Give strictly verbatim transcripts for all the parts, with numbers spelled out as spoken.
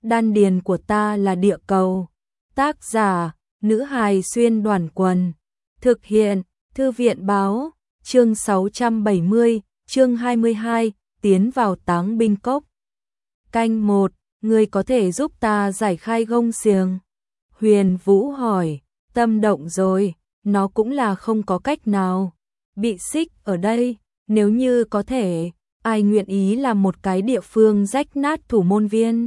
Đan điền của ta là địa cầu. Tác giả, nữ hài xuyên đoàn quần. Thực hiện, thư viện báo, chương sáu trăm bảy mươi, chương hai mươi hai, tiến vào táng binh cốc. Canh một, ngươi có thể giúp ta giải khai gông xiềng? Huyền Vũ hỏi, tâm động rồi, nó cũng là không có cách nào. Bị xích ở đây, nếu như có thể, ai nguyện ý làm một cái địa phương rách nát thủ môn viên?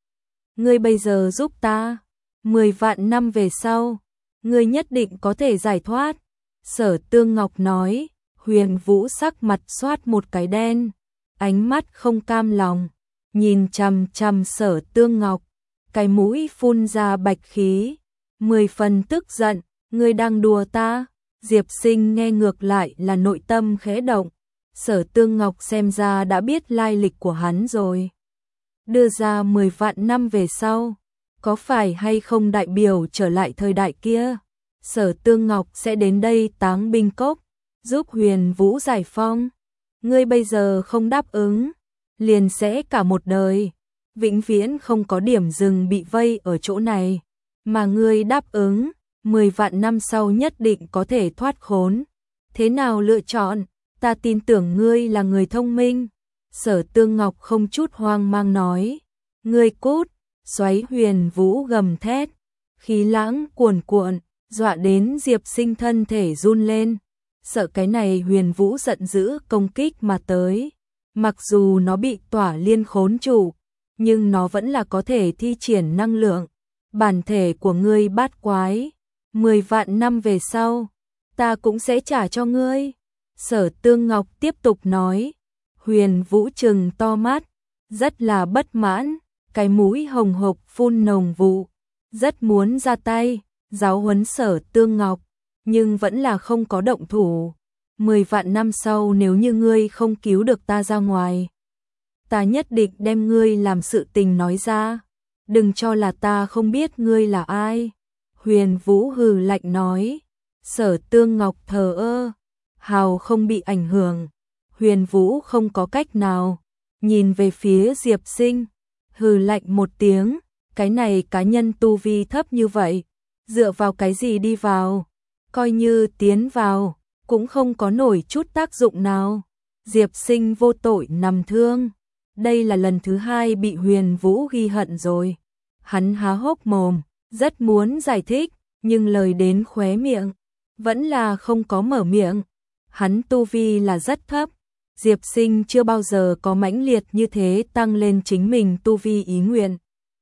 Ngươi bây giờ giúp ta, mười vạn năm về sau, ngươi nhất định có thể giải thoát. Sở Tương Ngọc nói. Huyền Vũ sắc mặt xoát một cái đen, ánh mắt không cam lòng, nhìn chằm chằm Sở Tương Ngọc, cái mũi phun ra bạch khí, mười phần tức giận, ngươi đang đùa ta? Diệp Sinh nghe ngược lại là nội tâm khẽ động, Sở Tương Ngọc xem ra đã biết lai lịch của hắn rồi. Đưa ra mười vạn năm về sau, có phải hay không đại biểu trở lại thời đại kia? Sở Tương Ngọc sẽ đến đây táng binh cốc, giúp Huyền Vũ giải phong. Ngươi bây giờ không đáp ứng, liền sẽ cả một đời, vĩnh viễn không có điểm dừng bị vây ở chỗ này. Mà ngươi đáp ứng, mười vạn năm sau nhất định có thể thoát khốn. Thế nào lựa chọn? Ta tin tưởng ngươi là người thông minh. Sở Tương Ngọc không chút hoang mang nói. Ngươi cút, xoáy Huyền Vũ gầm thét. Khí lãng cuồn cuộn, dọa đến Diệp Sinh thân thể run lên. Sợ cái này Huyền Vũ giận dữ công kích mà tới. Mặc dù nó bị tỏa liên khốn trụ, nhưng nó vẫn là có thể thi triển năng lượng. Bản thể của ngươi bát quái, mười vạn năm về sau, ta cũng sẽ trả cho ngươi. Sở Tương Ngọc tiếp tục nói. Huyền Vũ trừng to mắt, rất là bất mãn, cái mũi hồng hộc phun nồng vụ, rất muốn ra tay, giáo huấn Sở Tương Ngọc, nhưng vẫn là không có động thủ. Mười vạn năm sau nếu như ngươi không cứu được ta ra ngoài, ta nhất định đem ngươi làm sự tình nói ra. Đừng cho là ta không biết ngươi là ai. Huyền Vũ hừ lạnh nói. Sở Tương Ngọc thờ ơ, hào không bị ảnh hưởng. Huyền Vũ không có cách nào, nhìn về phía Diệp Sinh, hừ lạnh một tiếng, cái này cá nhân tu vi thấp như vậy, dựa vào cái gì đi vào? Coi như tiến vào, cũng không có nổi chút tác dụng nào. Diệp Sinh vô tội nằm thương. Đây là lần thứ hai bị Huyền Vũ ghi hận rồi. Hắn há hốc mồm, rất muốn giải thích, nhưng lời đến khóe miệng, vẫn là không có mở miệng. Hắn tu vi là rất thấp. Diệp Sinh chưa bao giờ có mãnh liệt như thế tăng lên chính mình tu vi ý nguyện.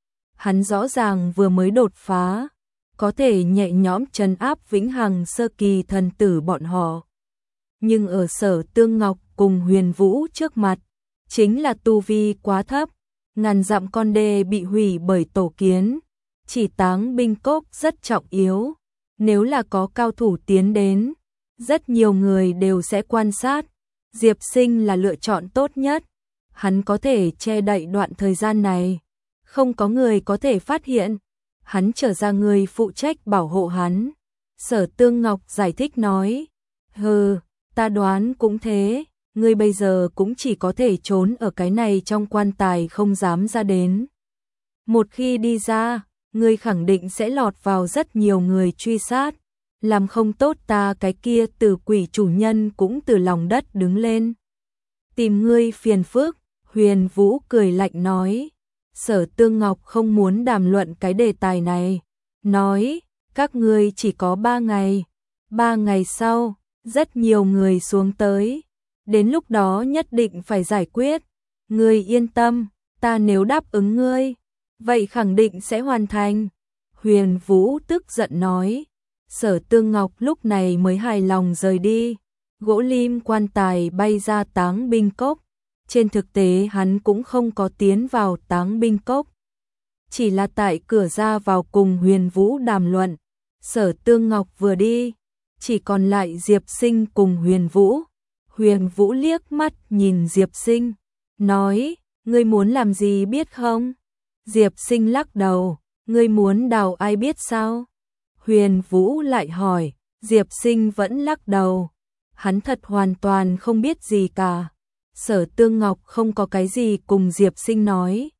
Hắn rõ ràng vừa mới đột phá, có thể nhẹ nhõm trấn áp vĩnh hằng sơ kỳ thần tử bọn họ. Nhưng ở Sở Tương Ngọc cùng Huyền Vũ trước mặt, chính là tu vi quá thấp, ngàn dặm con đê bị hủy bởi tổ kiến, chỉ táng binh cốc rất trọng yếu, nếu là có cao thủ tiến đến, rất nhiều người đều sẽ quan sát, Diệp Sinh là lựa chọn tốt nhất, hắn có thể che đậy đoạn thời gian này, không có người có thể phát hiện, hắn trở ra người phụ trách bảo hộ hắn. Sở Tương Ngọc giải thích nói, hừ, ta đoán cũng thế, ngươi bây giờ cũng chỉ có thể trốn ở cái này trong quan tài không dám ra đến. Một khi đi ra, ngươi khẳng định sẽ lọt vào rất nhiều người truy sát, làm không tốt ta cái kia tử quỷ chủ nhân cũng từ lòng đất đứng lên. Tìm ngươi phiền phức, Huyền Vũ cười lạnh nói. Sở Tương Ngọc không muốn đàm luận cái đề tài này, nói, các ngươi chỉ có ba ngày, ba ngày sau, rất nhiều người xuống tới, đến lúc đó nhất định phải giải quyết, ngươi yên tâm, ta nếu đáp ứng ngươi, vậy khẳng định sẽ hoàn thành. Huyền Vũ tức giận nói. Sở Tương Ngọc lúc này mới hài lòng rời đi, gỗ lim quan tài bay ra táng binh cốc. Trên thực tế hắn cũng không có tiến vào táng binh cốc, chỉ là tại cửa ra vào cùng Huyền Vũ đàm luận. Sở Tương Ngọc vừa đi, chỉ còn lại Diệp Sinh cùng Huyền Vũ. Huyền Vũ liếc mắt nhìn Diệp Sinh, nói, ngươi muốn làm gì biết không? Diệp Sinh lắc đầu, ngươi muốn đào ai biết sao? Huyền Vũ lại hỏi, Diệp Sinh vẫn lắc đầu, hắn thật hoàn toàn không biết gì cả. Sở Tương Ngọc không có cái gì cùng Diệp Sinh nói.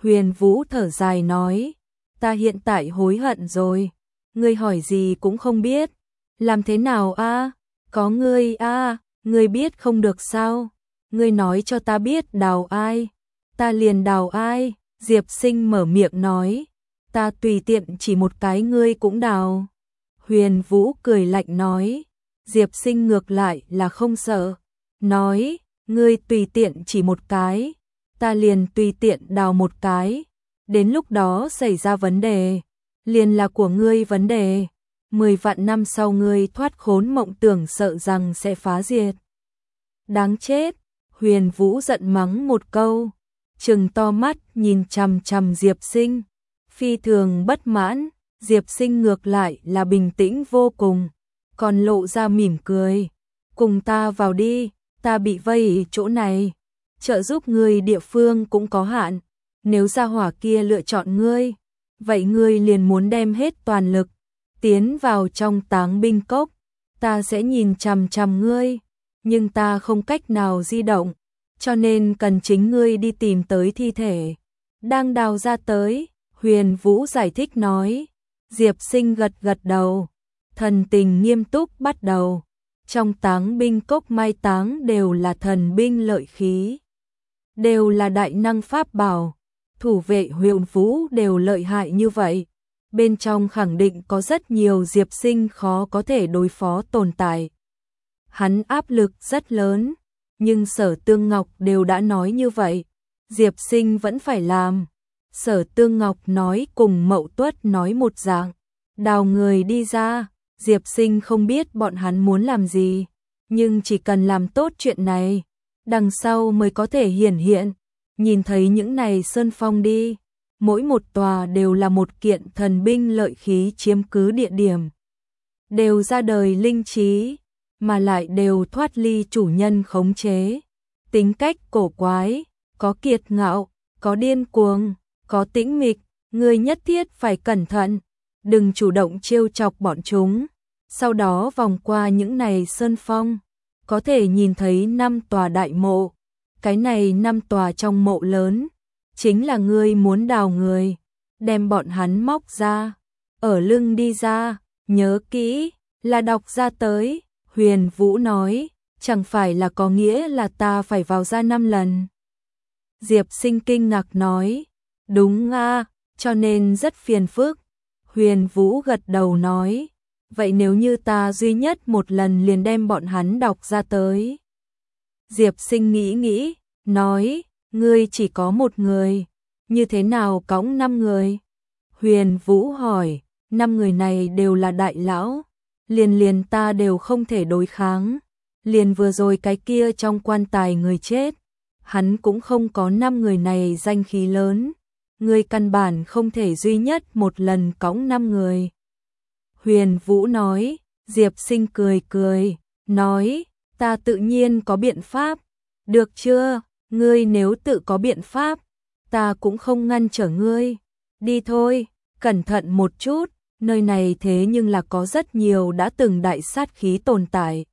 Huyền Vũ thở dài nói, ta hiện tại hối hận rồi, ngươi hỏi gì cũng không biết, làm thế nào a? Có ngươi a, ngươi biết không được sao? Ngươi nói cho ta biết đào ai, ta liền đào ai. Diệp Sinh mở miệng nói, ta tùy tiện chỉ một cái ngươi cũng đào. Huyền Vũ cười lạnh nói, Diệp Sinh ngược lại là không sợ, nói, ngươi tùy tiện chỉ một cái, ta liền tùy tiện đào một cái, đến lúc đó xảy ra vấn đề, liền là của ngươi vấn đề, mười vạn năm sau ngươi thoát khốn mộng tưởng sợ rằng sẽ phá diệt. Đáng chết, Huyền Vũ giận mắng một câu, trừng to mắt nhìn chằm chằm Diệp Sinh, phi thường bất mãn. Diệp Sinh ngược lại là bình tĩnh vô cùng, còn lộ ra mỉm cười, cùng ta vào đi, ta bị vây chỗ này, trợ giúp ngươi địa phương cũng có hạn, nếu gia hỏa kia lựa chọn ngươi, vậy ngươi liền muốn đem hết toàn lực, tiến vào trong táng binh cốc, ta sẽ nhìn chằm chằm ngươi, nhưng ta không cách nào di động, cho nên cần chính ngươi đi tìm tới thi thể, đang đào ra tới, Huyền Vũ giải thích nói. Diệp Sinh gật gật đầu, thần tình nghiêm túc bắt đầu. Trong táng binh cốc mai táng đều là thần binh lợi khí, đều là đại năng pháp bảo, thủ vệ Huyền Vũ đều lợi hại như vậy. Bên trong khẳng định có rất nhiều Diệp Sinh khó có thể đối phó tồn tại. Hắn áp lực rất lớn, nhưng Sở Tương Ngọc đều đã nói như vậy, Diệp Sinh vẫn phải làm. Sở Tương Ngọc nói cùng Mậu Tuất nói một dạng, đào người đi ra, Diệp Sinh không biết bọn hắn muốn làm gì, nhưng chỉ cần làm tốt chuyện này, đằng sau mới có thể hiển hiện, nhìn thấy những này sơn phong đi, mỗi một tòa đều là một kiện thần binh lợi khí chiếm cứ địa điểm, đều ra đời linh trí, mà lại đều thoát ly chủ nhân khống chế, tính cách cổ quái, có kiệt ngạo, có điên cuồng, có tĩnh mịch, ngươi nhất thiết phải cẩn thận, đừng chủ động trêu chọc bọn chúng. Sau đó vòng qua những này sơn phong, có thể nhìn thấy năm tòa đại mộ, cái này năm tòa trong mộ lớn, chính là ngươi muốn đào người, đem bọn hắn móc ra, ở lưng đi ra, nhớ kỹ, là đọc ra tới. Huyền Vũ nói, chẳng phải là có nghĩa là ta phải vào ra năm lần. Diệp Sinh kinh ngạc nói, đúng a, cho nên rất phiền phức. Huyền Vũ gật đầu nói, vậy nếu như ta duy nhất một lần liền đem bọn hắn đọc ra tới. Diệp Sinh nghĩ nghĩ, nói, ngươi chỉ có một người, như thế nào cõng năm người? Huyền Vũ hỏi, năm người này đều là đại lão, liền liền ta đều không thể đối kháng, liền vừa rồi cái kia trong quan tài người chết, hắn cũng không có năm người này danh khí lớn, người căn bản không thể duy nhất một lần cõng năm người. Huyền Vũ nói, Diệp Sinh cười cười, nói, ta tự nhiên có biện pháp, được chưa, ngươi nếu tự có biện pháp, ta cũng không ngăn trở ngươi, đi thôi, cẩn thận một chút, nơi này thế nhưng là có rất nhiều đã từng đại sát khí tồn tại.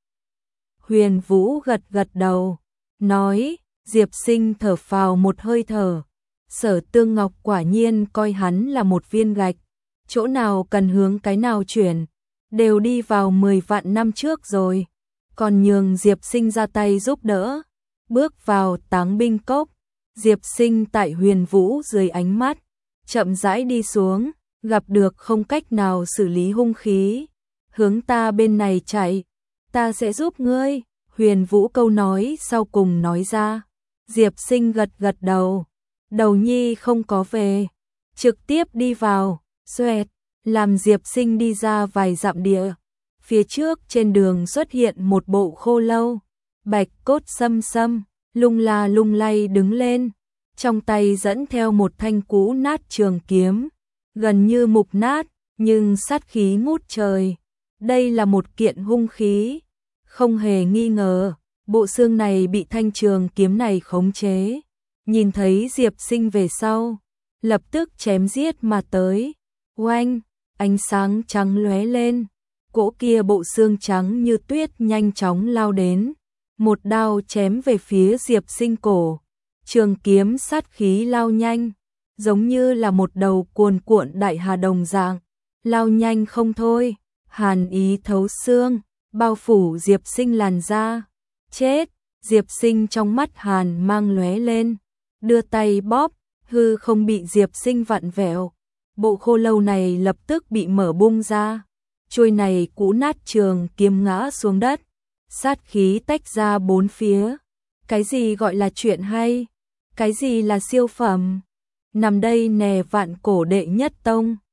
Huyền Vũ gật gật đầu, nói, Diệp Sinh thở phào một hơi thở, Sở Tương Ngọc quả nhiên coi hắn là một viên gạch, chỗ nào cần hướng cái nào chuyển, đều đi vào mười vạn năm trước rồi, còn nhường Diệp Sinh ra tay giúp đỡ, bước vào táng binh cốc, Diệp Sinh tại Huyền Vũ dưới ánh mắt, chậm rãi đi xuống, gặp được không cách nào xử lý hung khí, hướng ta bên này chạy, ta sẽ giúp ngươi. Huyền Vũ câu nói sau cùng nói ra, Diệp Sinh gật gật đầu, đầu nhi không có về, trực tiếp đi vào, xoẹt, làm Diệp Sinh đi ra vài dặm địa, phía trước trên đường xuất hiện một bộ khô lâu, bạch cốt xâm xâm, lung la lung lay đứng lên, trong tay dẫn theo một thanh cũ nát trường kiếm, gần như mục nát, nhưng sát khí ngút trời. Đây là một kiện hung khí, không hề nghi ngờ, bộ xương này bị thanh trường kiếm này khống chế. Nhìn thấy Diệp Sinh về sau, lập tức chém giết mà tới. Oanh, ánh sáng trắng lóe lên, cỗ kia bộ xương trắng như tuyết nhanh chóng lao đến, một đao chém về phía Diệp Sinh cổ. Trường kiếm sát khí lao nhanh, giống như là một đầu cuồn cuộn đại hà đồng dạng, lao nhanh không thôi, hàn ý thấu xương, bao phủ Diệp Sinh làn da. Chết, Diệp Sinh trong mắt hàn mang lóe lên, đưa tay bóp, hư không bị Diệp Sinh vặn vẹo. Bộ khô lâu này lập tức bị mở bung ra, chuôi này cũ nát trường kiếm ngã xuống đất, sát khí tách ra bốn phía. Cái gì gọi là chuyện hay? Cái gì là siêu phẩm? Nằm đây nè vạn cổ đệ nhất tông.